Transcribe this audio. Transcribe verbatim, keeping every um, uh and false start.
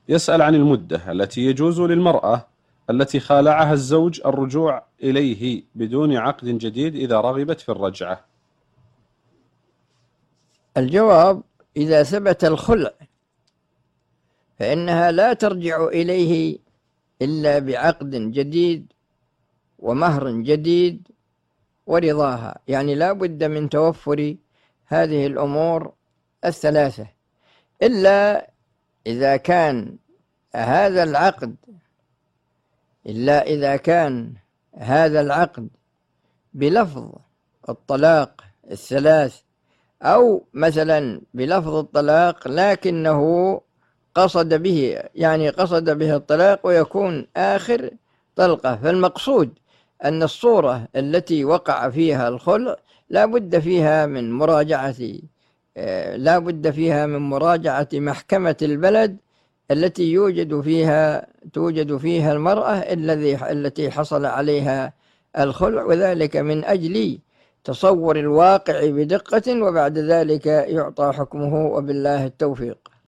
يسأل عن المدة التي يجوز للمرأة التي خالعها الزوج الرجوع إليه بدون عقد جديد إذا رغبت في الرجعة. الجواب: إذا ثبت الخلع فإنها لا ترجع إليه إلا بعقد جديد ومهر جديد ورضاها، يعني لا بد من توفر هذه الأمور الثلاثة، إلا إذا كان هذا العقد إلا إذا كان هذا العقد بلفظ الطلاق الثلاث، أو مثلا بلفظ الطلاق لكنه قصد به يعني قصد به الطلاق ويكون آخر طلقة. فالمقصود أن الصورة التي وقع فيها الخلع لا بد فيها من مراجعة لا بد فيها من مراجعة محكمة البلد التي يوجد فيها توجد فيها المرأة الذي التي حصل عليها الخلع، وذلك من أجل تصور الواقع بدقة، وبعد ذلك يعطى حكمه، وبالله التوفيق.